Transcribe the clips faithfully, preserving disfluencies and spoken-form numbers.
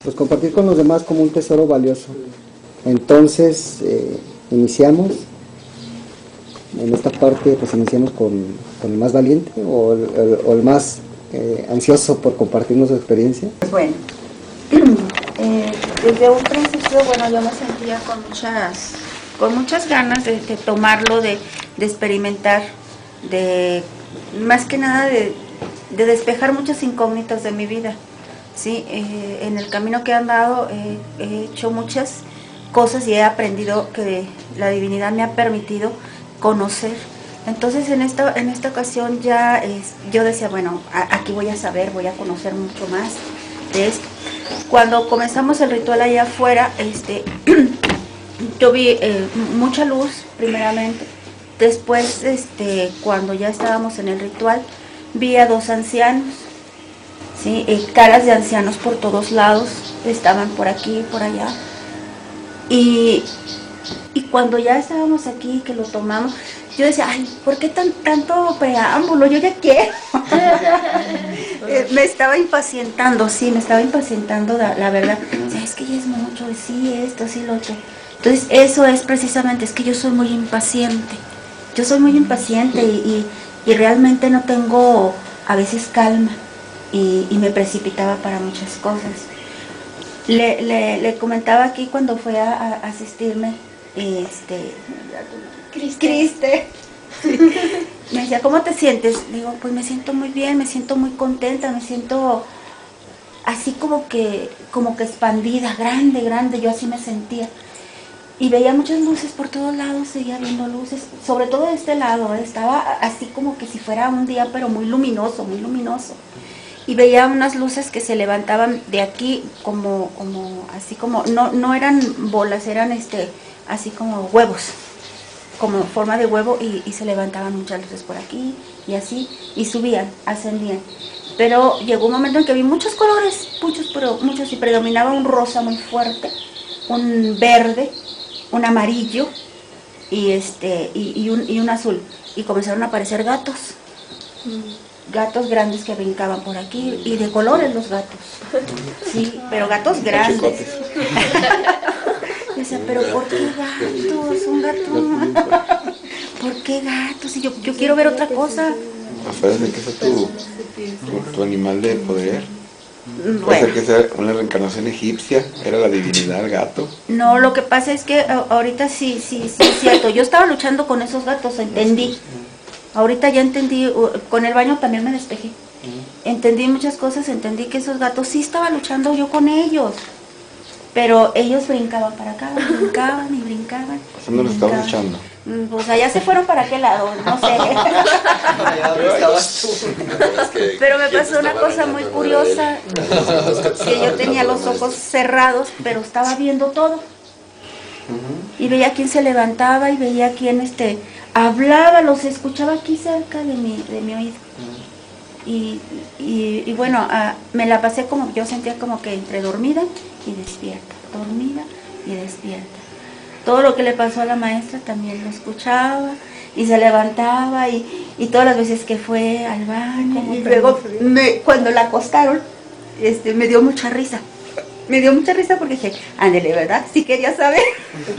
pues compartir con los demás como un tesoro valioso. Entonces, eh, iniciamos. En esta parte, pues iniciamos con, con el más valiente o el, el, o el más eh, ansioso por compartirnos su experiencia. Bueno, eh, desde un principio, bueno, yo me sentía con muchas, con muchas ganas de, de tomarlo, de, de experimentar, de más que nada de, de despejar muchas incógnitas de mi vida. Sí, eh, en el camino que he andado eh, he hecho muchas cosas y he aprendido que la divinidad me ha permitido conocer. Entonces en esta en esta ocasión ya es, yo decía, bueno, a, aquí voy a saber, voy a conocer mucho más de esto. Cuando comenzamos el ritual allá afuera, este, yo vi eh, mucha luz primeramente. Después, este, cuando ya estábamos en el ritual, vi a dos ancianos, ¿sí? eh, caras de ancianos por todos lados, estaban por aquí, por allá. Y Y cuando ya estábamos aquí, que lo tomamos, yo decía, ay, ¿por qué tan, tanto preámbulo? Yo ya quiero. eh, me estaba impacientando, sí, me estaba impacientando, la, la verdad. O sea, es que ya es mucho, sí, esto, sí, lo otro. Entonces, eso es precisamente, es que yo soy muy impaciente. Yo soy muy impaciente y, y, y realmente no tengo a veces calma. Y, y me precipitaba para muchas cosas. Le, le, le comentaba aquí cuando fue a, a asistirme, este, Criste. Criste. Me decía, ¿cómo te sientes? Digo, pues me siento muy bien, me siento muy contenta, me siento así como que, como que expandida, grande, grande, yo así me sentía. Y veía muchas luces por todos lados, seguía viendo luces, sobre todo de este lado, estaba así como que si fuera un día, pero muy luminoso, muy luminoso. Y veía unas luces que se levantaban de aquí como, como así como, no, no eran bolas, eran este, así como huevos, como forma de huevo, y, y se levantaban muchas luces por aquí y así, y subían, ascendían. Pero llegó un momento en que vi muchos colores, muchos, pero muchos, y predominaba un rosa muy fuerte, un verde, un amarillo y este y, y, un, y un azul. Y comenzaron a aparecer gatos. Mm. Gatos grandes que brincaban por aquí, y de colores los gatos, sí, pero gatos grandes. Yo decía, pero ¿por qué gatos? Un gato. ¿Por qué gatos? Y yo, yo quiero ver otra cosa. ¿Afuera de que sea tu, tu, tu animal de poder? Bueno. Puede ser que sea una reencarnación egipcia, era la divinidad el gato. No, lo que pasa es que ahorita sí, sí, sí es cierto. Yo estaba luchando con esos gatos, entendí. Ahorita ya entendí, con el baño también me despejé. Entendí muchas cosas, entendí que esos gatos sí estaba luchando yo con ellos. Pero ellos brincaban para acá, brincaban y brincaban. ¿Por dónde los estabas luchando? Pues allá se fueron para qué lado, no sé. Pero me pasó una cosa muy curiosa, que yo tenía los ojos cerrados, pero estaba viendo todo. Y veía quién se levantaba y veía quién este, hablaba, los escuchaba aquí cerca de mi, de mi oído. Y, y, y bueno, uh, me la pasé como, yo sentía como que entre dormida y despierta, dormida y despierta. Todo lo que le pasó a la maestra también lo escuchaba y se levantaba y, y todas las veces que fue al baño. Y luego me, cuando la acostaron, este, me dio mucha risa. Me dio mucha risa porque dije, ándele, ¿verdad? Sí quería saber. Y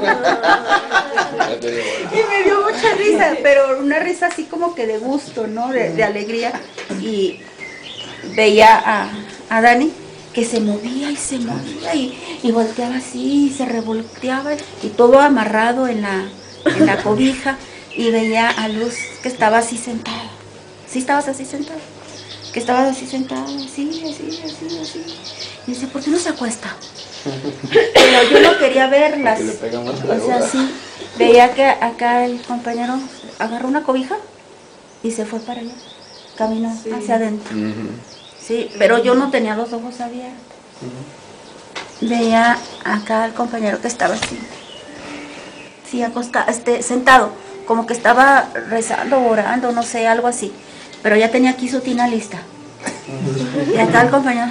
me dio mucha risa, pero una risa así como que de gusto, ¿no? De, de alegría. Y veía a, a Dani que se movía y se movía y, y volteaba así, y se revolteaba y todo amarrado en la, en la cobija. Y veía a Luz que estaba así sentada. ¿Sí estabas así sentada? Que estabas así sentada, así, así, así, así. Y dice, ¿por qué no se acuesta? Pero yo no quería verlas. O sea, sí, veía que acá el compañero agarró una cobija y se fue para allá, caminó sí. hacia adentro. Uh-huh. Sí, pero yo no tenía los ojos abiertos. Uh-huh. Veía acá al compañero que estaba así, sí, acostado, este, sentado, como que estaba rezando, orando, no sé, algo así. Pero ya tenía aquí su tina lista. Uh-huh. Y acá el compañero...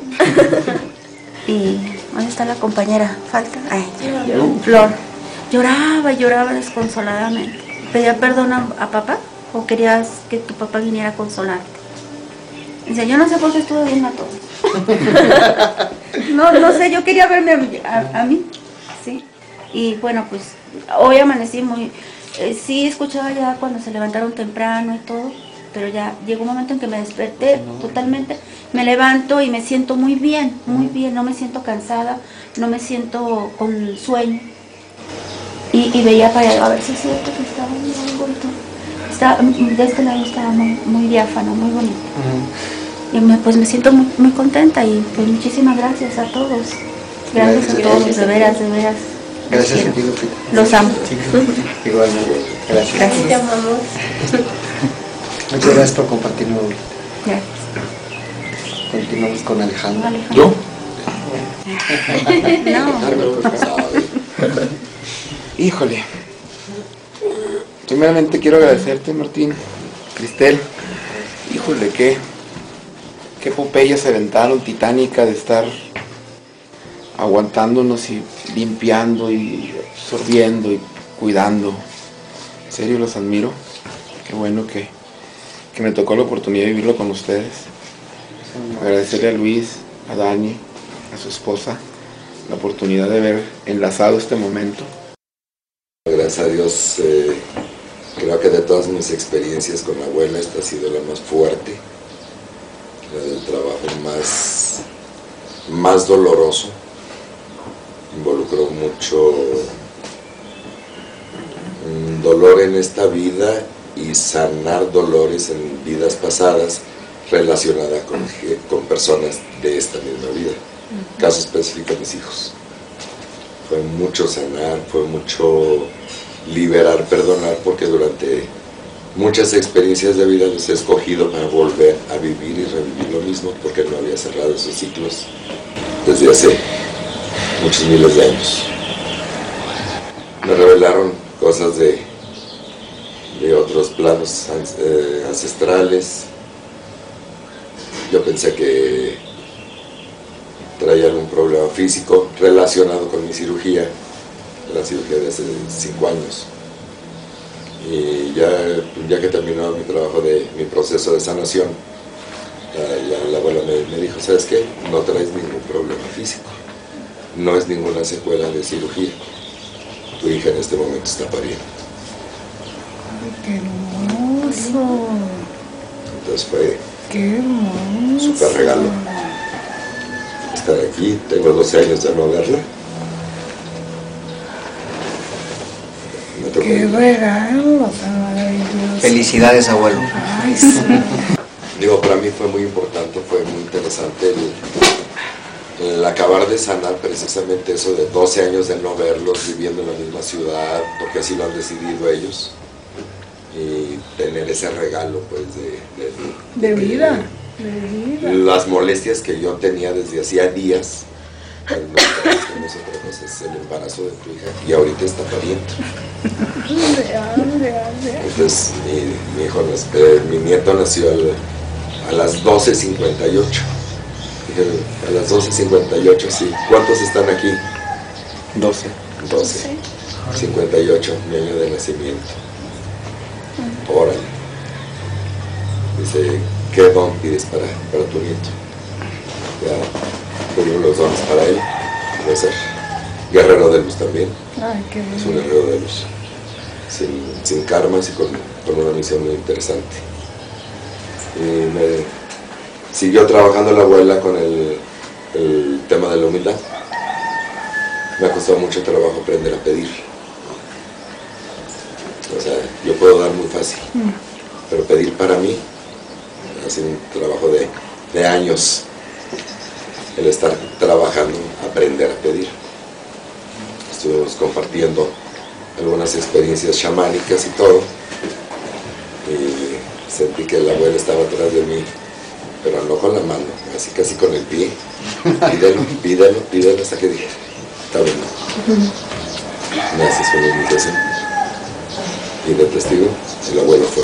Y ¿dónde está la compañera? Falta. Ay, Flor. Lloraba y lloraba desconsoladamente. ¿Pedía perdón a, a papá? ¿O querías que tu papá viniera a consolarte? Dice, yo no sé por qué estuve viendo a todos. No, no sé, yo quería verme a, a, a mí, sí. Y bueno, pues hoy amanecí muy... Eh, sí escuchaba ya cuando se levantaron temprano y todo, pero ya llegó un momento en que me desperté totalmente, me levanto y me siento muy bien, muy bien, no me siento cansada, no me siento con sueño. Y, y veía para allá, a ver si es cierto que estaba muy bonito. Está, de este lado estaba muy, muy diáfano, muy bonito. Uh-huh. Y me, pues me siento muy, muy contenta y pues muchísimas gracias a todos. Gracias, gracias a todos, gracias, de veras, de veras. Gracias a ti, Lupita. Los amo. Sí. Igualmente. Gracias. Gracias. Te amamos. Muchas gracias por compartirlo. Gracias. Continuamos con Alejandro. Alejandro. ¿Yo? No. Híjole. Primeramente quiero agradecerte, Martín, Cristel. Híjole, qué, qué epopeya se aventaron, titánica, de estar aguantándonos y limpiando y absorbiendo y cuidando. En serio, los admiro. Qué bueno que, que me tocó la oportunidad de vivirlo con ustedes. Agradecerle a Luis, a Dani, a su esposa, la oportunidad de ver enlazado este momento. Gracias a Dios, eh, creo que de todas mis experiencias con la abuela esta ha sido la más fuerte, la del trabajo más, más doloroso. Involucró mucho um, dolor en esta vida y sanar dolores en vidas pasadas relacionadas con, con personas de esta misma vida. Caso específico, mis hijos. Fue mucho sanar, fue mucho liberar, perdonar, porque durante muchas experiencias de vida los he escogido para volver a vivir y revivir lo mismo, porque no había cerrado esos ciclos desde hace muchos miles de años. Me revelaron cosas de, de otros planos eh, ancestrales. Yo pensé que traía algún problema físico relacionado con mi cirugía, la cirugía de hace cinco años. Y ya, ya que terminó mi trabajo, de mi proceso de sanación, la, la, la abuela me, me dijo, ¿sabes qué? No traes ningún problema físico, no es ninguna secuela de cirugía. Tu hija en este momento está pariendo. ¡Qué hermoso! Entonces fue ¡Qué hermoso! súper regalo estar aquí. Tengo doce años de no verla. ¡Qué regalo tan maravilloso! Felicidades, abuelo. Ay, sí. Digo, para mí fue muy importante, fue muy interesante el, el acabar de sanar precisamente eso de doce años de no verlos, viviendo en la misma ciudad, porque así lo han decidido ellos, y tener ese regalo pues de, de, de vida, de vida. Las molestias que yo tenía desde hacía días, pues, no, no es otra cosa, es el embarazo de tu hija, y ahorita está pariendo. Real, real, real. Entonces mi, mi hijo, eh, mi nieto nació al, a las doce cincuenta y ocho. A las doce cincuenta y ocho, sí. ¿Cuántos están aquí? doce. doce. cincuenta y ocho, mi año de nacimiento. Órale. Dice, ¿qué don pides para, para tu nieto? Ya pedimos los dones para él. Va a ser guerrero de luz también. Ay, qué bien. Es un guerrero de luz. Sin, sin karmas y con, con una misión muy interesante. Y me siguió trabajando la abuela con el, el tema de la humildad. Me ha costado mucho trabajo aprender a pedir. O sea, yo puedo dar muy fácil, mm. pero pedir para mí ha sido un trabajo de, de años. El estar trabajando, aprender a pedir. Estuvimos compartiendo algunas experiencias chamánicas y todo, y sentí que la abuela estaba atrás de mí, pero no con la mano, así casi con el pie. Pídelo, pídelo, pídelo, hasta que dije, está bien. Me haces una invitación. Y de testigo, el abuelo fue.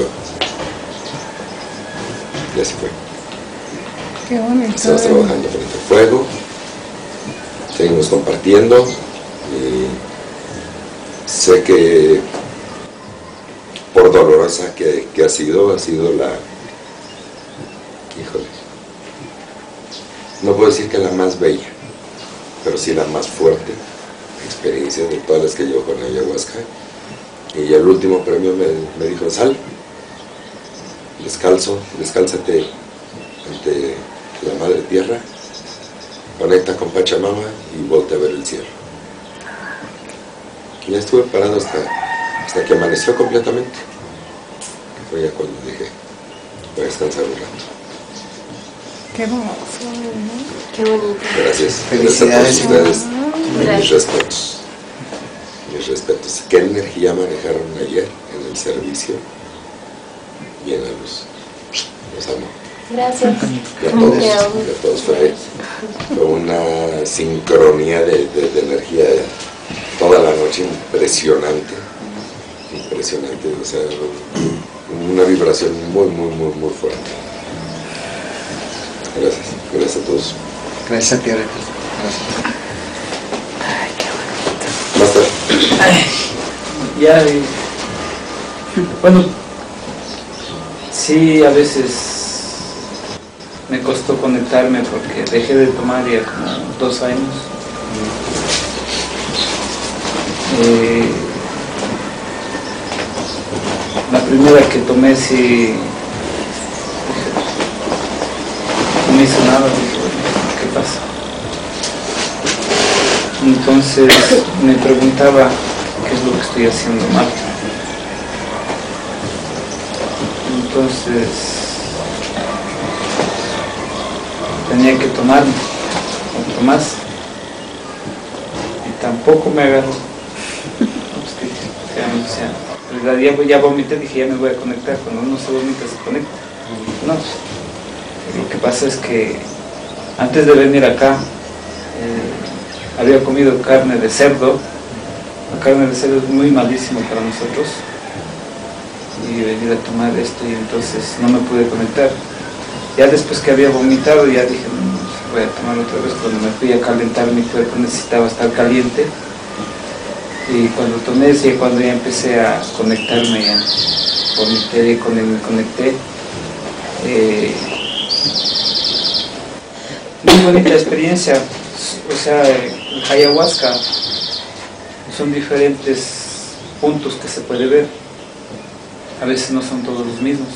Y así fue. Qué bonito. Estamos trabajando frente al fuego, seguimos compartiendo, y sé que por dolorosa que, que ha sido, ha sido la, híjole, no puedo decir que la más bella, pero sí la más fuerte experiencia de todas las que llevo con ayahuasca. Y el último premio me, me dijo, sal, descalzo, descálzate ante la Madre Tierra, conecta con Pachamama y voltea a ver el cielo. Y ya estuve parado hasta, hasta que amaneció completamente. Fue ya cuando dije, voy a descansar un rato. Qué hermoso, ¿no? Qué bonito. Gracias. Felicidades. Gracias a todos ustedes. Gracias. Mis respetos. Mis respetos. ¿Qué energía manejaron ayer en el servicio y en la luz? Los amo. Gracias. Y a todos, y a todos fue, fue una sincronía de, de, de energía toda la noche impresionante. Impresionante. O sea, una vibración muy, muy, muy, muy fuerte. Gracias. Gracias a todos. Gracias a ti, Gracias. Basta. Ay, ya, eh, bueno, sí, a veces me costó conectarme porque dejé de tomar ya como dos años. Eh, la primera que tomé sí no me hizo nada, dije, bueno, ¿qué pasa? Entonces me preguntaba qué es lo que estoy haciendo mal. Entonces tenía que tomar otro más y tampoco me agarró. Pues que, o sea, o sea, en realidad ya, ya vomité, dije ya me voy a conectar. Cuando uno se vomita se conecta. No, lo que pasa es que antes de venir acá eh, había comido carne de cerdo. La carne de cerdo es muy malísimo para nosotros. Y venir a tomar esto y entonces no me pude conectar. Ya después que había vomitado ya dije, no, voy a tomar otra vez. Cuando me fui a calentar mi cuerpo necesitaba estar caliente. Y cuando tomé ese, cuando ya empecé a conectarme, ya vomité y con él me conecté. Eh, muy bonita experiencia. O sea, el ayahuasca son diferentes puntos que se puede ver. A veces no son todos los mismos.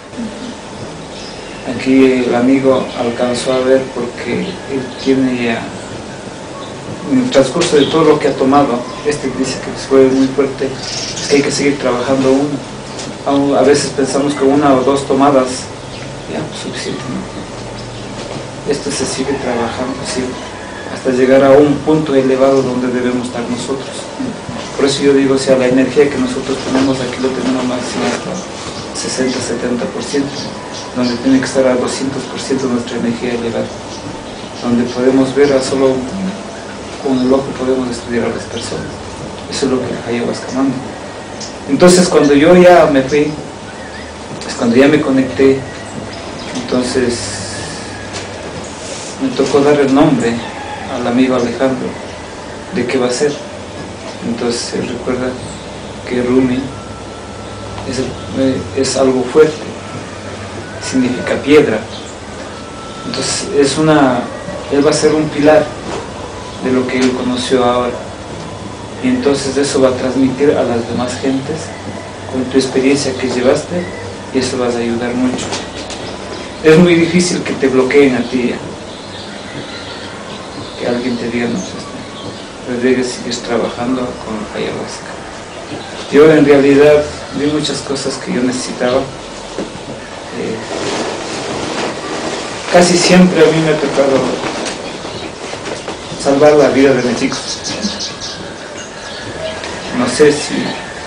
Aquí el amigo alcanzó a ver porque él tiene ya, en el transcurso de todo lo que ha tomado, este dice que fue muy fuerte, es que hay que seguir trabajando uno. A veces pensamos que una o dos tomadas ya pues, suficiente, ¿no? Esto se sigue trabajando siempre, hasta llegar a un punto elevado donde debemos estar nosotros. Por eso yo digo, o sea, la energía que nosotros tenemos aquí lo tenemos máximo hasta sesenta a setenta por ciento, donde tiene que estar a doscientos por ciento nuestra energía elevada, donde podemos ver a solo con el ojo podemos estudiar a las personas. Eso es lo que el ayahuasca manda. Entonces cuando yo ya me fui, es cuando ya me conecté, entonces me tocó dar el nombre al amigo Alejandro de qué va a ser. Entonces él recuerda que Rumi es, eh, es algo fuerte, significa piedra. Entonces es una, él va a ser un pilar de lo que él conoció ahora. Y entonces eso va a transmitir a las demás gentes con tu experiencia que llevaste y eso vas a ayudar mucho. Es muy difícil que te bloqueen a ti, que alguien te diga no, pero debes seguir trabajando con ayahuasca. Yo en realidad vi muchas cosas que yo necesitaba. Eh, casi siempre a mí me ha tocado salvar la vida de mis hijos. No sé si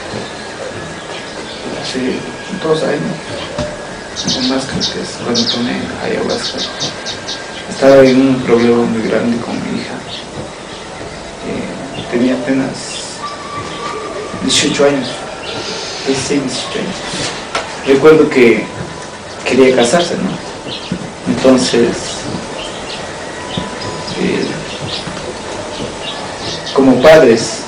hace dos años o más, creo que es cuando tomé ayahuasca. Estaba en un problema muy grande con mi hija. Eh, tenía apenas dieciocho años, dieciséis, dieciocho años. Recuerdo que quería casarse, ¿no? Entonces, eh, como padres,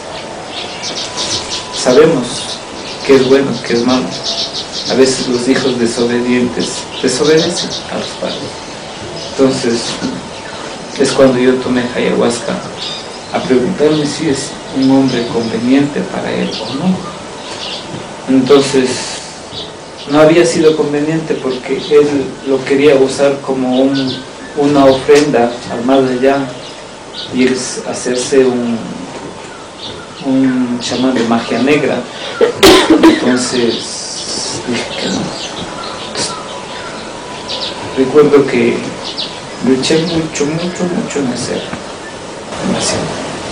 sabemos qué es bueno, qué es malo. A veces los hijos desobedientes desobedecen a los padres. Entonces, es cuando yo tomé ayahuasca, a preguntarme si es un hombre conveniente para él o no. Entonces, no había sido conveniente porque él lo quería usar como un, una ofrenda al más allá, y es hacerse un, un chamán de magia negra. Entonces dije que no. Recuerdo que luché mucho, mucho, mucho en hacer, demasiado.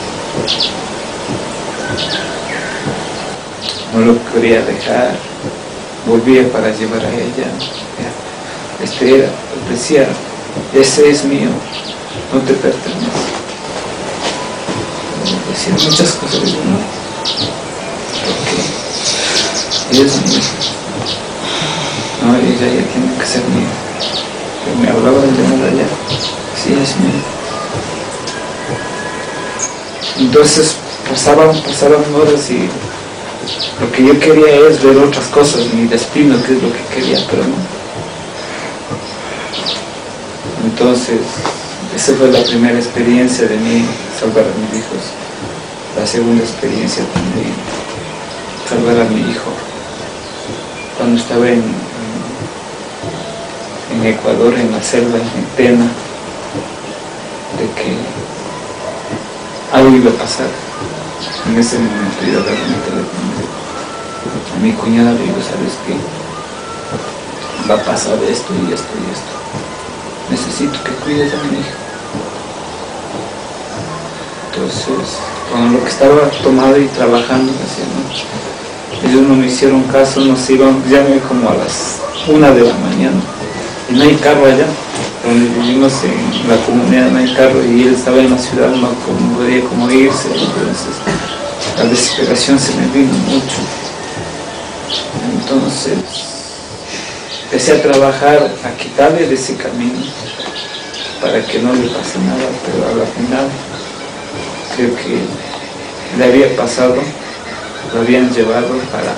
No lo quería dejar, volvía para llevar a ella. Este era, decía, ese es mío, no te pertenece. Decía muchas cosas, ¿no? Porque es mío. No, ella ya tiene que ser mía. Que me hablaba del de allá, sí es mío. Entonces pasaban, pasaban horas y lo que yo quería es ver otras cosas, mi destino, que es lo que quería, pero no. Entonces, esa fue la primera experiencia de mí, salvar a mis hijos. La segunda experiencia también, salvar a mi hijo. Cuando estaba en, en Ecuador, en la selva, en Tena, de que algo iba a pasar. En ese momento yo agarré mi teléfono a mi cuñada, le digo, ¿sabes qué? Va a pasar esto y esto y esto. Necesito que cuides a mi hijo. Entonces, con lo que estaba tomado y trabajando, ¿no? Ellos no me hicieron caso, nos iban, ya como a las una de la mañana. Y no hay carro allá, donde vivimos en la comunidad no hay carro, y él estaba en la ciudad, no podía como irse. Entonces, la desesperación se me vino mucho. Entonces, empecé a trabajar, a quitarle de ese camino, para que no le pase nada, pero a la final, creo que le había pasado, lo habían llevado para,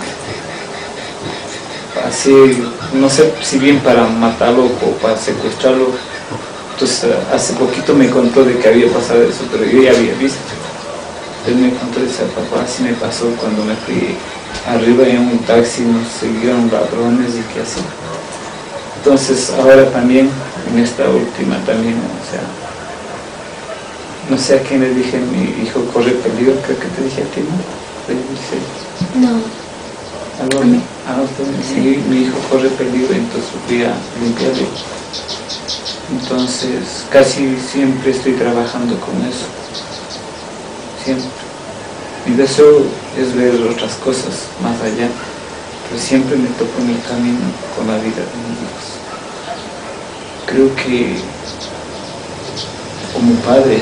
para así, no sé si bien para matarlo o para secuestrarlo. Entonces, hace poquito me contó de que había pasado eso, pero yo ya había visto. Él me contó, dice, papá, así me pasó cuando me fui arriba en un taxi, nos siguieron ladrones y qué así. Entonces, ahora también, en esta última también, o sea, no sé a quién le dije, mi hijo corre peligro, creo que te dije a ti, ¿no? Le dije, No. algo, A mí. a usted, sí, mi hijo corre peligro, entonces fui a limpiarle. Entonces, casi siempre estoy trabajando con eso. Siempre. Mi deseo es ver otras cosas más allá, pero siempre me toco en el camino con la vida de mis hijos. Creo que como padres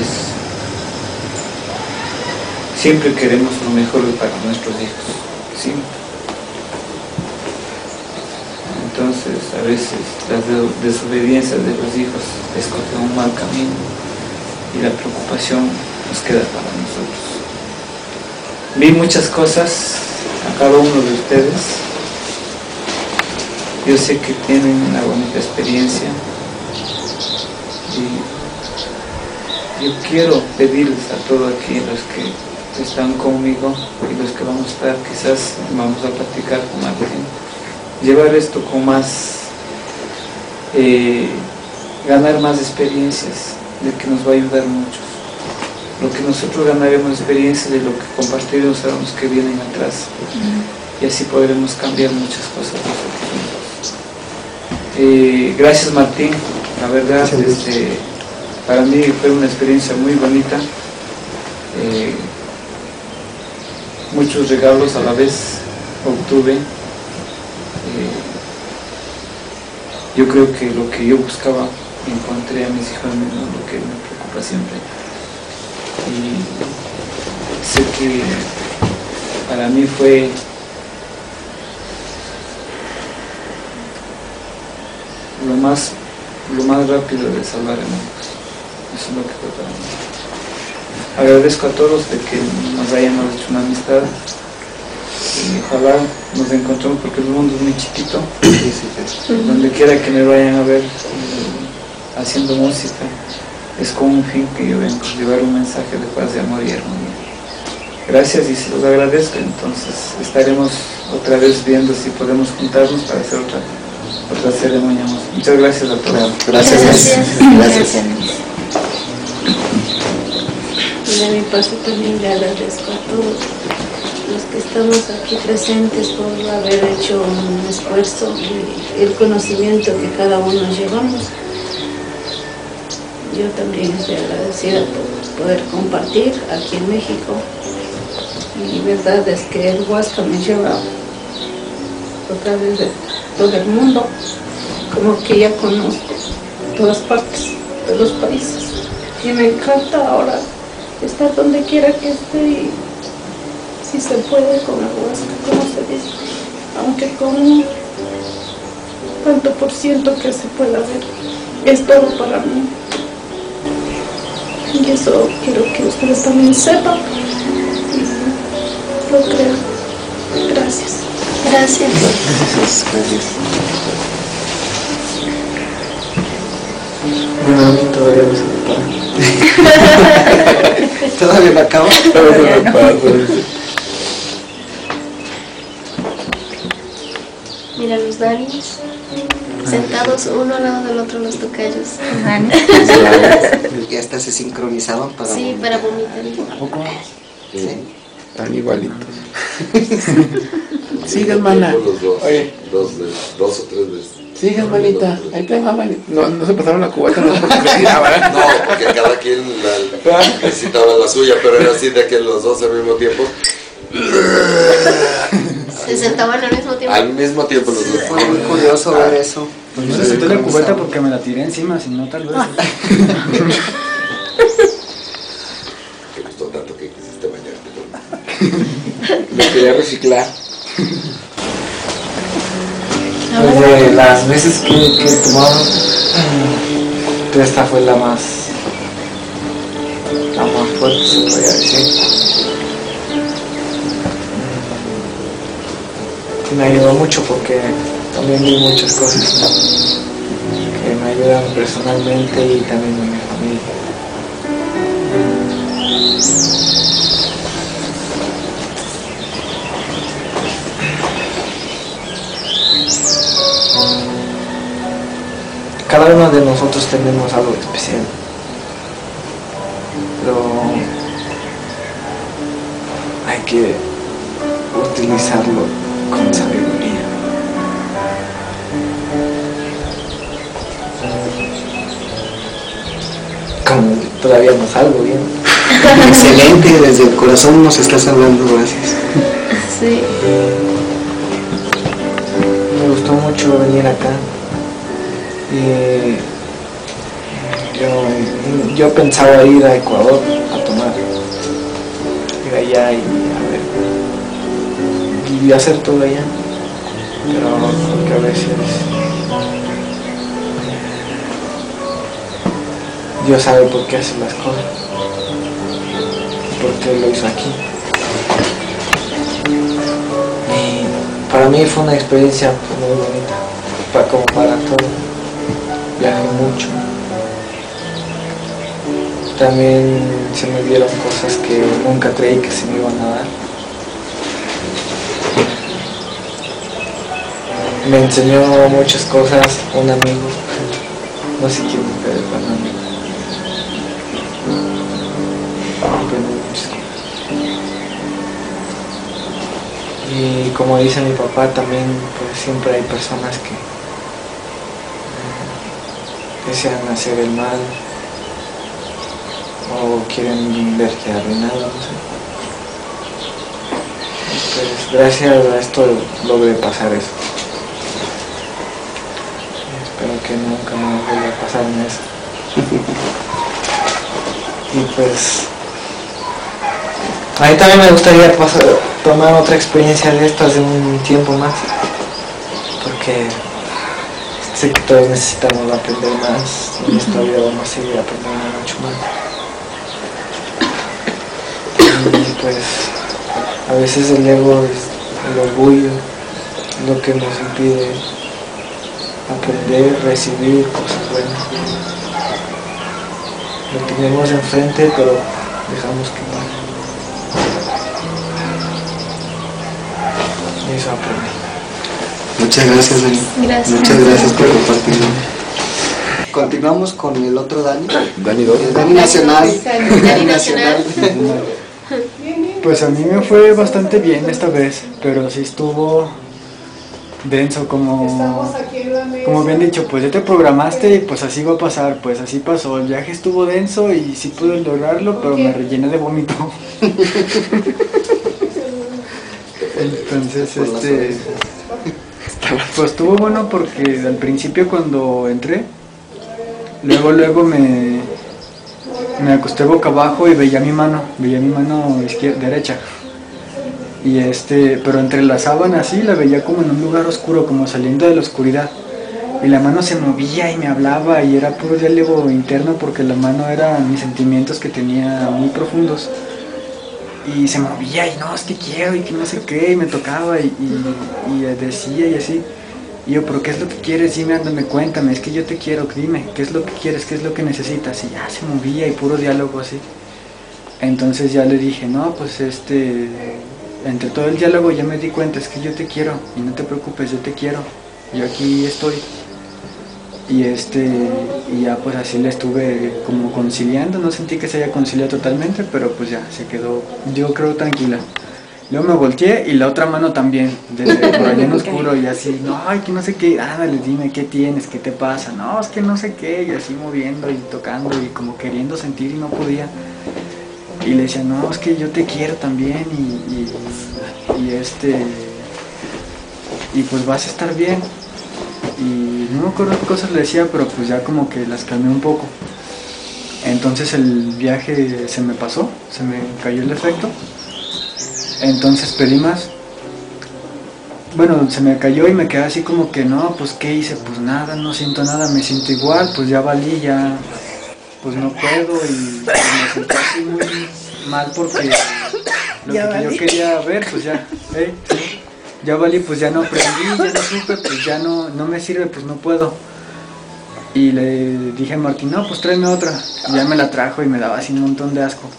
siempre queremos lo mejor para nuestros hijos, siempre. Entonces, a veces las desobediencias de los hijos escogen un mal camino y la preocupación nos queda para nosotros. Vi muchas cosas a cada uno de ustedes. Yo sé que tienen una bonita experiencia y yo quiero pedirles a todos aquí, los que están conmigo y los que vamos a estar, quizás vamos a platicar con Martín, llevar esto con más, eh, ganar más experiencias, de que nos va a ayudar mucho. Lo que nosotros ganaremos experiencia de lo que compartiremos a los que vienen atrás. Uh-huh. Y así podremos cambiar muchas cosas nosotros mismos. Eh, gracias, Martín, la verdad, este, para mí fue una experiencia muy bonita. Eh, muchos regalos a la vez obtuve. Eh, yo creo que lo que yo buscaba encontré a mis hijos mismos, lo que me preocupa siempre. Y sé que para mí fue lo más, lo más rápido de salvar a mis hijos. Eso es lo que fue para mí. Agradezco a todos de que nos hayamos hecho una amistad y ojalá nos encontremos, porque el mundo es muy chiquito. Sí, sí, sí. Donde quiera que me vayan a ver haciendo música, es con un fin que yo vengo, llevar un mensaje de paz, de amor y armonía. Gracias y se los agradezco. Entonces estaremos otra vez viendo si podemos juntarnos para hacer otra, otra ceremonia más. Muchas gracias a todos. Gracias. Gracias. Gracias. Y de mi parte también le agradezco a todos los que estamos aquí presentes por haber hecho un esfuerzo y el conocimiento que cada uno llevamos. Yo también estoy agradecida por poder compartir aquí en México. Y verdad es que el Huasca me lleva a través de todo el mundo, como que ya conozco todas partes de los países. Y me encanta ahora estar donde quiera que esté y si se puede con el Huasca, como se dice, aunque con un tanto por ciento que se pueda ver, es todo para mí. Y eso quiero que ustedes también sepan. Lo creo. Gracias. Gracias. Bueno, a mí todavía no se me para. ¿Todavía no acabo? Todavía no me para. Mira los Danis, sentados uno al lado del otro los tocayos. Ya hasta se sincronizaban para... Sí, para vomitar. ¿A poco? Sí. Están igualitos. Sigue, hermana. Los dos, Oye. dos, veces, dos o tres veces. Sigue, hermanita. Ahí tengo, hermanita. No, no se pasaron la cubata, no porque se tiraba, ¿verdad? No, porque cada quien la, necesitaba la suya, pero era así de que los dos al mismo tiempo. Se sentaban al mismo tiempo. Al mismo tiempo los dos. Fue muy curioso ver eso. Pues no se sentó la cubeta porque me la tiré encima, si no tal vez. Te gustó tanto que quisiste bañarte. Lo quería reciclar. Pues de las veces que, que he tomado, esta fue la más, la más fuerte, se podría decir. Me ayudó mucho porque también vi muchas cosas que me ayudan personalmente y también a mi familia. Cada uno de nosotros tenemos algo especial, pero hay que utilizarlo con sabiduría. Como todavía no salgo bien. Excelente, desde el corazón nos estás hablando, gracias. Sí. Me gustó mucho venir acá. Y yo, yo pensaba ir a Ecuador a tomar, ir allá y a ver, y hacer todo allá, pero porque a veces Dios sabe por qué hace las cosas, por qué lo hizo aquí. Y para mí fue una experiencia muy bonita, para, como para todos. Viajé mucho. También se me dieron cosas que nunca creí que se me iban a dar. Me enseñó muchas cosas un amigo, no sé quién, pero es un amigo. Aprendí muchas cosas. Y como dice mi papá, también pues siempre hay personas que desean hacer el mal o quieren ver que arruinado, no sé. Pues gracias a esto logré pasar eso. Espero que nunca me vuelva a pasar en eso. Y pues a mí también me gustaría pasar, tomar otra experiencia de estas de un tiempo más, porque sé que todos necesitamos aprender más y en esta vida vamos a seguir aprendiendo mucho más. Y pues a veces el ego, es el orgullo, lo que nos impide aprender, recibir cosas buenas. lo teníamos enfrente, pero dejamos que no. Y eso aprendí. Muchas gracias, Dani. Gracias. Muchas gracias por compartirlo. Continuamos con el otro Dani. Dani dos. El Dani Nacional. Dani Nacional. Pues a mí me fue bastante bien esta vez, pero sí estuvo denso, como, como bien dicho, pues ya te programaste y pues así va a pasar, pues así pasó. El viaje estuvo denso y sí pude lograrlo, pero me rellené de vómito. Entonces, este, pues estuvo bueno porque al principio cuando entré, luego luego me, me acosté boca abajo y veía mi mano, veía mi mano izquierda, derecha. Y este, pero entre la sábana así la veía como en un lugar oscuro, como saliendo de la oscuridad. Y la mano se movía y me hablaba y era puro diálogo interno porque la mano eran mis sentimientos que tenía muy profundos. Y se movía y no, es que quiero y que no sé qué, y me tocaba y, y, y decía y así. Y yo, pero ¿qué es lo que quieres? Dime, ándame, cuéntame, es que yo te quiero, dime, ¿qué es lo que quieres? ¿Qué es lo que necesitas? Y ya se movía y puro diálogo así. Entonces ya le dije, no, pues este, entre todo el diálogo ya me di cuenta, es que yo te quiero y no te preocupes, yo te quiero, yo aquí estoy. Y este, y ya pues así le estuve como conciliando, no sentí que se haya conciliado totalmente, pero pues ya se quedó, yo creo, tranquila. Luego me volteé y la otra mano también, desde por allá en oscuro y así, no, ay, que no sé qué, ándale, dime, ¿qué tienes? ¿Qué te pasa? No, es que no sé qué, y así moviendo y tocando y como queriendo sentir y no podía. Y le decía, no, es que yo te quiero también y, y, y este, y pues vas a estar bien. Y no me acuerdo qué cosas le decía, pero pues ya como que las calmé un poco. Entonces el viaje se me pasó, se me cayó el efecto. Entonces pedí más. Bueno, se me cayó y me quedé así como que no, pues ¿qué hice? Pues nada, no siento nada, me siento igual, pues ya valí, ya pues no puedo y, y me sentí así muy mal porque lo que valí? Yo quería ver, pues ya, ¿eh? Sí. Ya valí, pues ya no aprendí, ya no supe, pues ya no, no me sirve, pues no puedo. Y le dije a Martín, no, pues tráeme otra. Y ya me la trajo y me daba así un montón de asco.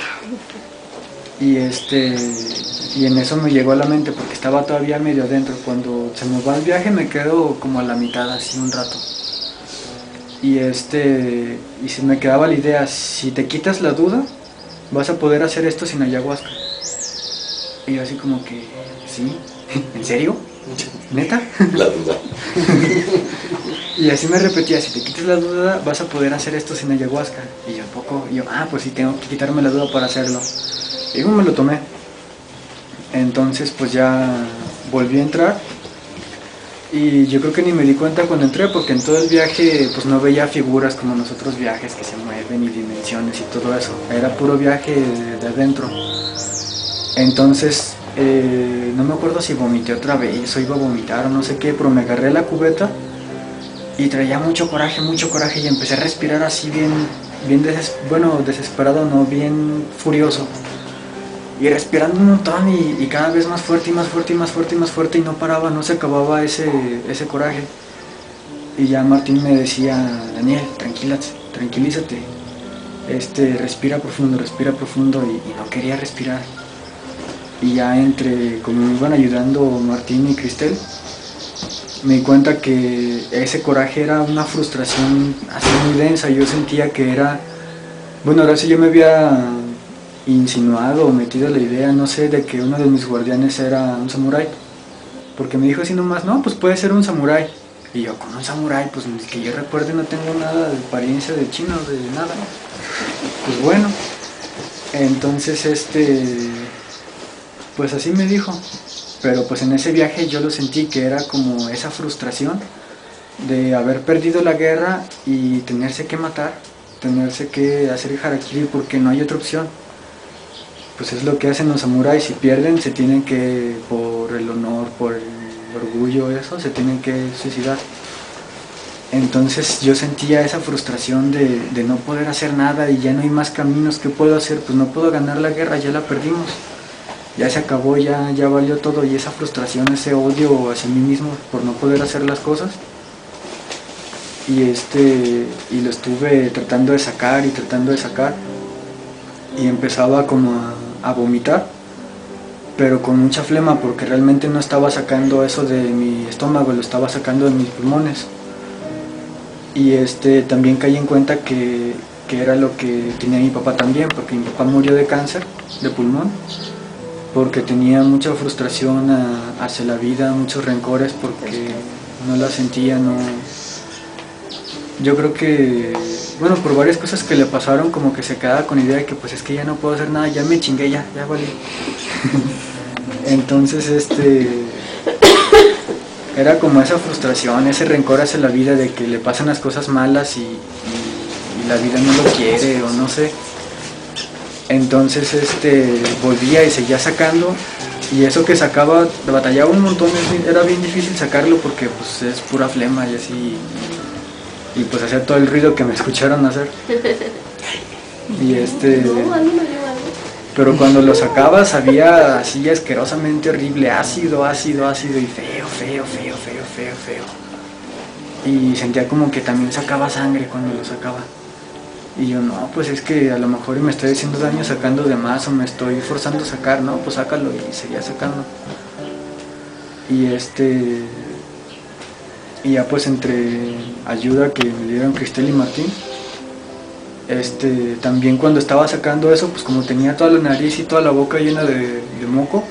Y este, y en eso me llegó a la mente, porque estaba todavía medio adentro. Cuando se me va el viaje me quedo como a la mitad, así un rato. Y este, y se me quedaba la idea, si te quitas la duda, vas a poder hacer esto sin ayahuasca. Y yo así como que, ¿sí? ¿En serio? ¿Neta? La duda. Y así me repetía, si te quitas la duda vas a poder hacer esto sin ayahuasca. Y yo un poco, y yo, ah, pues sí, tengo que quitarme la duda para hacerlo. Y me lo tomé. Entonces pues ya volví a entrar. Y yo creo que ni me di cuenta cuando entré, porque en todo el viaje pues no veía figuras como en los otros viajes que se mueven y dimensiones y todo eso. Era puro viaje de adentro. Entonces Eh, no me acuerdo si vomité otra vez o iba a vomitar o no sé qué, pero me agarré la cubeta y traía mucho coraje, mucho coraje y empecé a respirar así bien, bien deses bueno, desesperado, no, bien furioso. Y respirando un montón y, y cada vez más fuerte y más fuerte y más fuerte y más fuerte y no paraba, no se acababa ese, ese coraje. Y ya Martín me decía, Daniel, tranquilízate, tranquilízate, este, respira profundo, respira profundo y, y no quería respirar. Y ya entre, como me iban ayudando Martín y Cristel, me di cuenta que ese coraje era una frustración así muy densa. Yo sentía que era, bueno, ahora sí yo me había insinuado o metido la idea, no sé, de que uno de mis guardianes era un samurái. Porque me dijo así nomás, no, pues puede ser un samurái. Y yo, con un samurái, pues que yo recuerde no tengo nada de apariencia de chino, de nada. Pues bueno, entonces este... pues así me dijo, pero pues en ese viaje yo lo sentí que era como esa frustración de haber perdido la guerra y tenerse que matar, tenerse que hacer el harakiri porque no hay otra opción. Pues es lo que hacen los samuráis, si pierden se tienen que, por el honor, por el orgullo, eso, se tienen que suicidar. Entonces yo sentía esa frustración de, de no poder hacer nada y ya no hay más caminos que puedo hacer, pues no puedo ganar la guerra, ya la perdimos. Ya se acabó, ya, ya valió todo, y esa frustración, ese odio hacia mí mismo por no poder hacer las cosas. y este y lo estuve tratando de sacar y tratando de sacar y empezaba como a, a vomitar, pero con mucha flema porque realmente no estaba sacando eso de mi estómago, lo estaba sacando de mis pulmones. Y este también caí en cuenta que, que era lo que tenía mi papá también, porque mi papá murió de cáncer de pulmón, porque tenía mucha frustración a, hacia la vida, muchos rencores porque no la sentía, no... Yo creo que, bueno, por varias cosas que le pasaron, como que se quedaba con la idea de que pues es que ya no puedo hacer nada, ya me chingué, ya, ya vale. Entonces, este, era como esa frustración, ese rencor hacia la vida de que le pasan las cosas malas y, y, y la vida no lo quiere o no sé. Entonces, este, volvía y seguía sacando, y eso que sacaba, batallaba un montón, era bien difícil sacarlo porque pues es pura flema y así. Y pues hacía todo el ruido que me escucharon hacer. Y este... Pero cuando lo sacaba sabía así asquerosamente horrible, ácido, ácido, ácido y feo, feo, feo, feo, feo, feo. Y sentía como que también sacaba sangre cuando lo sacaba. Y yo, no, pues es que a lo mejor me estoy haciendo daño sacando de más o me estoy forzando a sacar, no, pues sácalo, y seguía sacando. Y este... Y ya pues entre ayuda que me dieron Cristel y Martín, este, también cuando estaba sacando eso, pues como tenía toda la nariz y toda la boca llena de, de moco,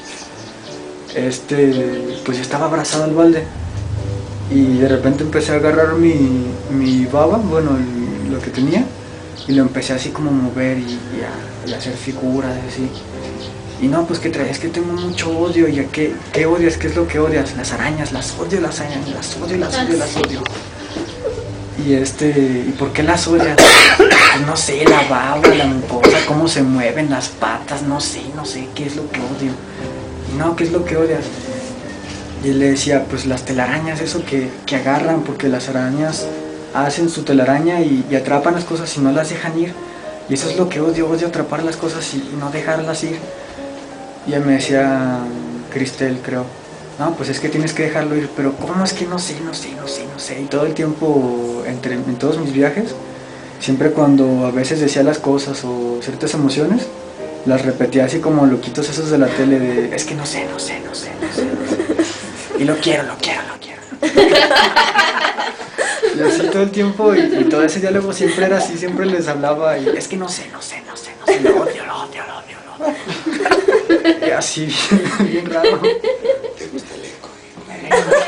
este, pues estaba abrazado al balde. Y de repente empecé a agarrar mi, mi baba, bueno, el, lo que tenía, y lo empecé así como a mover y, y, a, y a hacer figuras así. Y no, pues que traes, es que tengo mucho odio. ¿Y a qué, qué odias? ¿Qué es lo que odias? Las arañas, las odio, las arañas, las odio, las odio, las odio. Y este, ¿y por qué las odias? Pues no sé, la baba, la mucosa, cómo se mueven las patas, no sé, no sé, ¿qué es lo que odio? Y no, ¿qué es lo que odias? Y él le decía, pues las telarañas, eso que, que agarran, porque las arañas hacen su telaraña y, y atrapan las cosas y no las dejan ir. Y eso es lo que odio, odio atrapar las cosas y, y no dejarlas ir. Y ella me decía, Cristel, creo, no, pues es que tienes que dejarlo ir, pero ¿cómo es que no sé, no sé, no sé, no sé? Y todo el tiempo, entre, en todos mis viajes, siempre cuando a veces decía las cosas o ciertas emociones, las repetía así como loquitos esos de la tele de, es que no sé, no sé, no sé, no sé, no sé. Y lo quiero, lo quiero, lo quiero. Lo quiero. Y así todo el tiempo, y, y todo ese diálogo siempre era así, siempre les hablaba, y es que no sé, no sé, no sé, no sé, lo odio, lo odio, lo odio, lo odio. Y así, bien, bien raro. ¿Te gusta el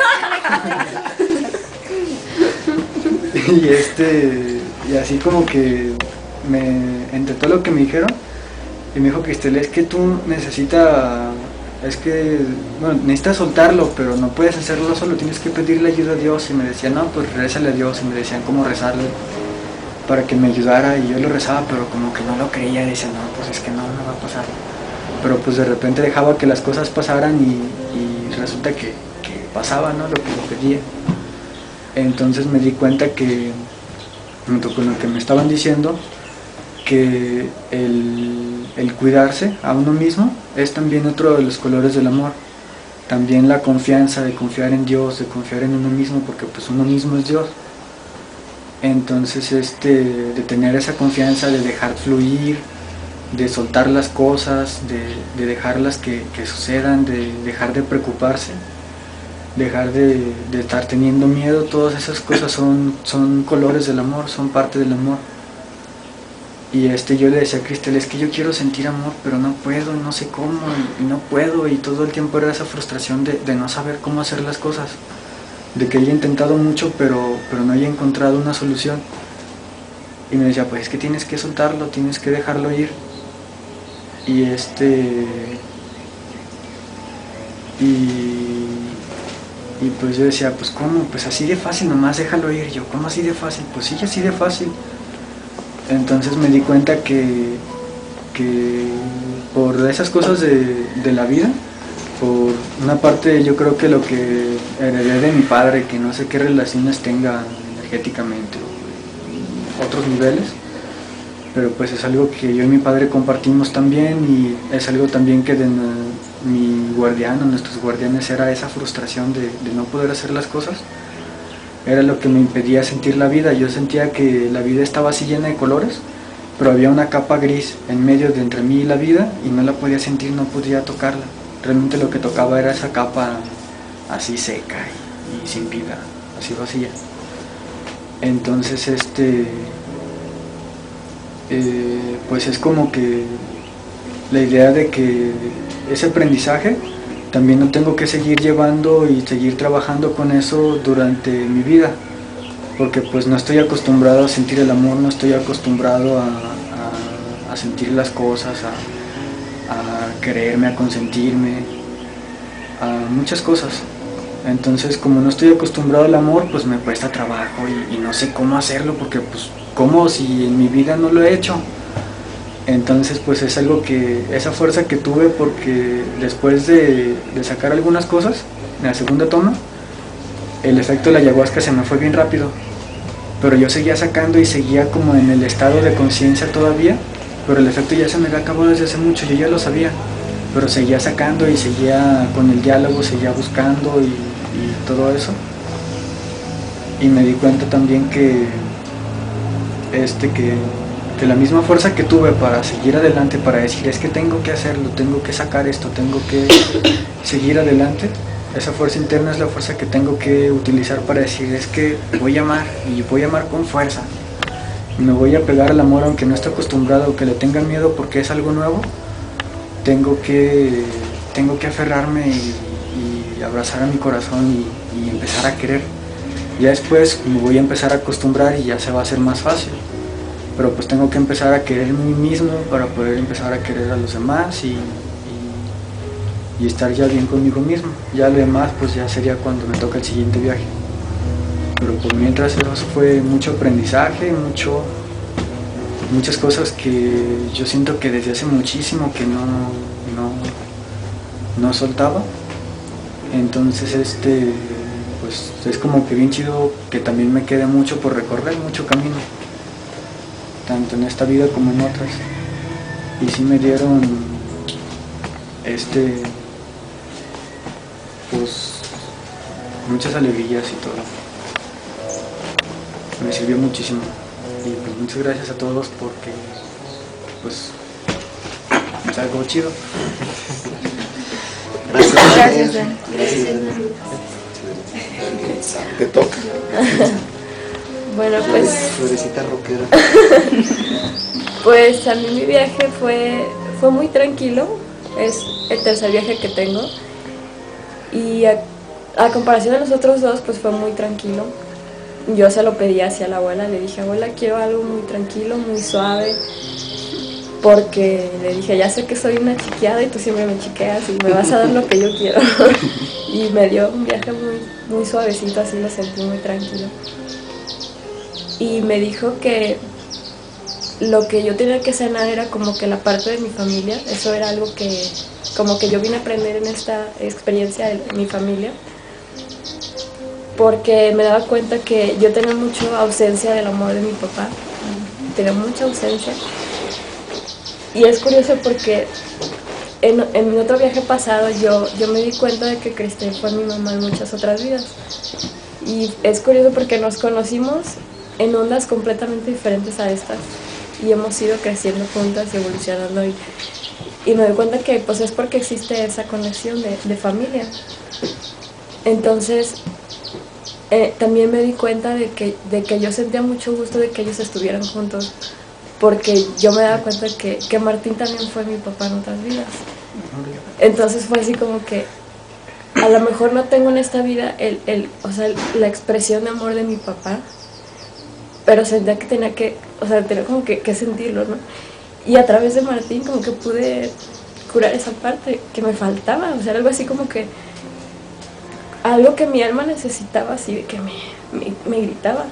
eco? Y este, y así como que me, entre todo lo que me dijeron, y me dijo Cristel, es que tú necesitas, es que, bueno, necesitas soltarlo, pero no puedes hacerlo solo, tienes que pedirle ayuda a Dios. Y me decían, no, pues rézale a Dios, y me decían cómo rezarle para que me ayudara, y yo lo rezaba, pero como que no lo creía, y decía, no, pues es que no, no va a pasar. Pero pues de repente dejaba que las cosas pasaran y, y resulta que, que pasaba, ¿no? Lo que lo pedía. Entonces me di cuenta que, junto con lo que me estaban diciendo, que el, el cuidarse a uno mismo es también otro de los colores del amor. También la confianza, de confiar en Dios, de confiar en uno mismo, porque pues uno mismo es Dios. Entonces este, de tener esa confianza, de dejar fluir, de soltar las cosas, de, de dejarlas que, que sucedan, de dejar de preocuparse, dejar de, de estar teniendo miedo, todas esas cosas son, son colores del amor, son parte del amor. Y este, yo le decía a Cristel, es que yo quiero sentir amor, pero no puedo, no sé cómo, y, y no puedo, y todo el tiempo era esa frustración de, de no saber cómo hacer las cosas, de que ella he intentado mucho, pero, pero no haya encontrado una solución. Y me decía, pues es que tienes que soltarlo, tienes que dejarlo ir. Y este... Y... Y pues yo decía, pues ¿cómo? Pues así de fácil, nomás déjalo ir. Yo, ¿cómo así de fácil? Pues sí, así de fácil. Entonces me di cuenta que, que por esas cosas de, de la vida, por una parte yo creo que lo que heredé de mi padre, que no sé qué relaciones tenga energéticamente o otros niveles, pero pues es algo que yo y mi padre compartimos también, y es algo también que de mi guardián o nuestros guardianes era esa frustración de, de no poder hacer las cosas. era lo que me impedía sentir la vida. Yo sentía que la vida estaba así llena de colores, pero había una capa gris en medio de entre mí y la vida y no la podía sentir, no podía tocarla. Realmente lo que tocaba era esa capa así seca y, y sin vida, así vacía. Entonces este eh, pues es como que la idea de que ese aprendizaje también lo tengo que seguir llevando y seguir trabajando con eso durante mi vida, porque pues no estoy acostumbrado a sentir el amor, no estoy acostumbrado a, a, a sentir las cosas, a, a quererme, a consentirme, a muchas cosas. Entonces, como no estoy acostumbrado al amor, pues me cuesta trabajo y, y no sé cómo hacerlo, porque pues cómo si en mi vida no lo he hecho. Entonces pues es algo que, esa fuerza que tuve, porque después de, de sacar algunas cosas, en la segunda toma, el efecto de la ayahuasca se me fue bien rápido, pero yo seguía sacando y seguía como en el estado de conciencia todavía, pero el efecto ya se me había acabado desde hace mucho, yo ya lo sabía, pero seguía sacando y seguía con el diálogo, seguía buscando y, y todo eso, y me di cuenta también que, este que que la misma fuerza que tuve para seguir adelante, para decir es que tengo que hacerlo, tengo que sacar esto, tengo que seguir adelante, esa fuerza interna es la fuerza que tengo que utilizar para decir es que voy a amar y voy a amar con fuerza, me voy a pegar al amor aunque no esté acostumbrado o que le tenga miedo porque es algo nuevo, tengo que, tengo que aferrarme y, y abrazar a mi corazón y, y empezar a querer. Ya después me voy a empezar a acostumbrar y ya se va a hacer más fácil. Pero pues tengo que empezar a querer a mí mismo para poder empezar a querer a los demás y, y, y estar ya bien conmigo mismo. Ya lo demás pues ya sería cuando me toca el siguiente viaje. Pero pues mientras eso fue mucho aprendizaje, mucho, muchas cosas que yo siento que desde hace muchísimo que no, no, no soltaba. Entonces este pues es como que bien chido que también me quede mucho por recorrer, mucho camino, tanto en esta vida como en otras, y sí me dieron este pues muchas alegrías y todo, me sirvió muchísimo y pues muchas gracias a todos porque pues es algo chido. Gracias, gracias, gracias. Te toca. Bueno, pues... Florecita rockera. Pues a mí mi viaje fue, fue muy tranquilo, es el tercer viaje que tengo, y a, a comparación de los otros dos, pues fue muy tranquilo. Yo se lo pedí hacia la abuela, le dije, abuela, quiero algo muy tranquilo, muy suave, porque le dije, ya sé que soy una chiqueada y tú siempre me chiqueas y me vas a dar lo que yo quiero. Y me dio un viaje muy, muy suavecito, así lo sentí muy tranquilo. Y me dijo que lo que yo tenía que sanar era como que la parte de mi familia, eso era algo que como que yo vine a aprender en esta experiencia de mi familia, porque me daba cuenta que yo tenía mucha ausencia del amor de mi papá, tenía mucha ausencia. Y es curioso porque en, en mi otro viaje pasado yo, yo me di cuenta de que Cristel fue mi mamá en muchas otras vidas. Y es curioso porque nos conocimos en ondas completamente diferentes a estas y hemos ido creciendo juntas y evolucionando y, y me doy cuenta que pues es porque existe esa conexión de, de familia. Entonces eh, también me di cuenta de que, de que yo sentía mucho gusto de que ellos estuvieran juntos, porque yo me daba cuenta que, que Martín también fue mi papá en otras vidas. Entonces fue así como que a lo mejor no tengo en esta vida el, el, o sea, la expresión de amor de mi papá, pero sentía que tenía que, o sea, tenía como que, que sentirlo, ¿no? Y a través de Martín como que pude curar esa parte que me faltaba, o sea, algo así como que, algo que mi alma necesitaba, así de que me, me, me gritaba.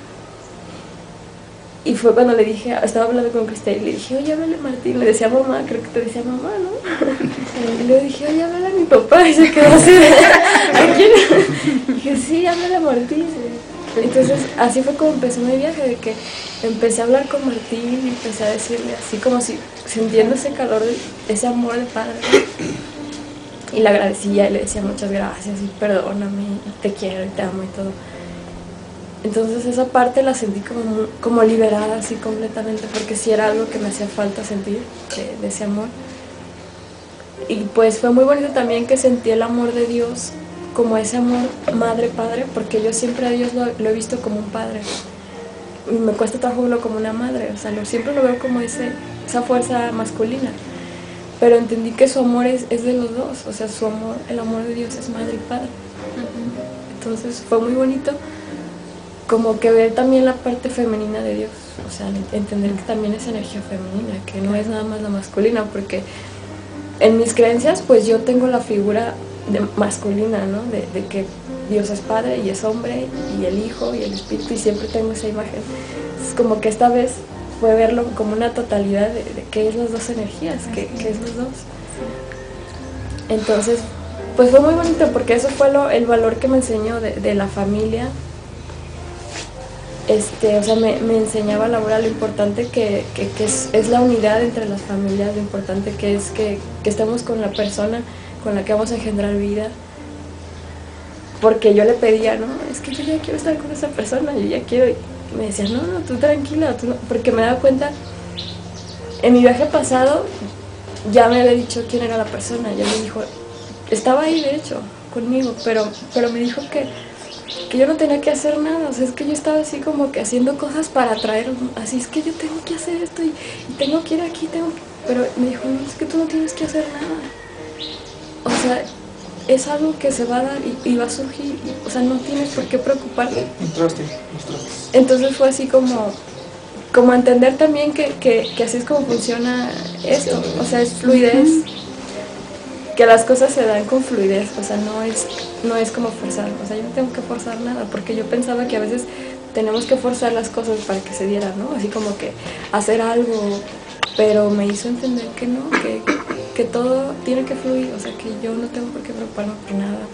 Y fue cuando le dije, estaba hablando con Cristel y le dije, oye, háblale a Martín, le decía mamá, creo que te decía mamá, ¿no? Y le dije, oye, háblale a mi papá, y se quedó así, ¿a quién? Y dije, sí, háblale a Martín. Entonces así fue como empezó mi viaje, de que empecé a hablar con Martín y empecé a decirle así como si sintiendo ese calor, de, ese amor de padre, y le agradecía y le decía muchas gracias y perdóname, y te quiero y te amo y todo. Entonces esa parte la sentí como, como liberada así completamente, porque sí era algo que me hacía falta sentir, de, de ese amor. Y pues fue muy bonito también que sentí el amor de Dios como ese amor madre-padre, porque yo siempre a Dios lo, lo he visto como un padre. Y me cuesta trabajo verlo como una madre, o sea, lo, siempre lo veo como ese, esa fuerza masculina. Pero entendí que su amor es, es de los dos, o sea, su amor, el amor de Dios es madre y padre. Entonces fue muy bonito como que ver también la parte femenina de Dios, o sea, entender que también es energía femenina, que no es nada más la masculina, porque en mis creencias pues yo tengo la figura de masculina, ¿no? De, de que Dios es padre y es hombre y el hijo y el espíritu, y siempre tengo esa imagen. Es como que esta vez fue verlo como una totalidad de, de qué es las dos energías, qué, qué es los dos. Entonces pues fue muy bonito, porque eso fue lo, el valor que me enseñó de, de la familia. Este, o sea, me, me enseñaba Laura lo importante que, que, que es, es la unidad entre las familias, lo importante que es que, que estemos con la persona con la que vamos a engendrar vida. Porque yo le pedía, no, es que yo ya quiero estar con esa persona, yo ya quiero, y me decía, no, no, tú tranquila, tú no, porque me daba cuenta, en mi viaje pasado ya me había dicho quién era la persona, ya me dijo, estaba ahí de hecho, conmigo, pero, pero me dijo que que yo no tenía que hacer nada, o sea, es que yo estaba así como que haciendo cosas para atraer, así es que yo tengo que hacer esto y, y tengo que ir aquí, tengo que... pero me dijo, no, es que tú no tienes que hacer nada, o sea, es algo que se va a dar y, y va a surgir, y, o sea, no tienes por qué preocuparte. Entonces fue así como, como entender también que, que, que así es como funciona esto, o sea, es fluidez, que las cosas se dan con fluidez, o sea, no es, no es como forzar, o sea, yo no tengo que forzar nada, porque yo pensaba que a veces tenemos que forzar las cosas para que se dieran, ¿no? Así como que hacer algo, pero me hizo entender que no, que, que todo tiene que fluir, o sea, que yo no tengo por qué preocuparme por nada,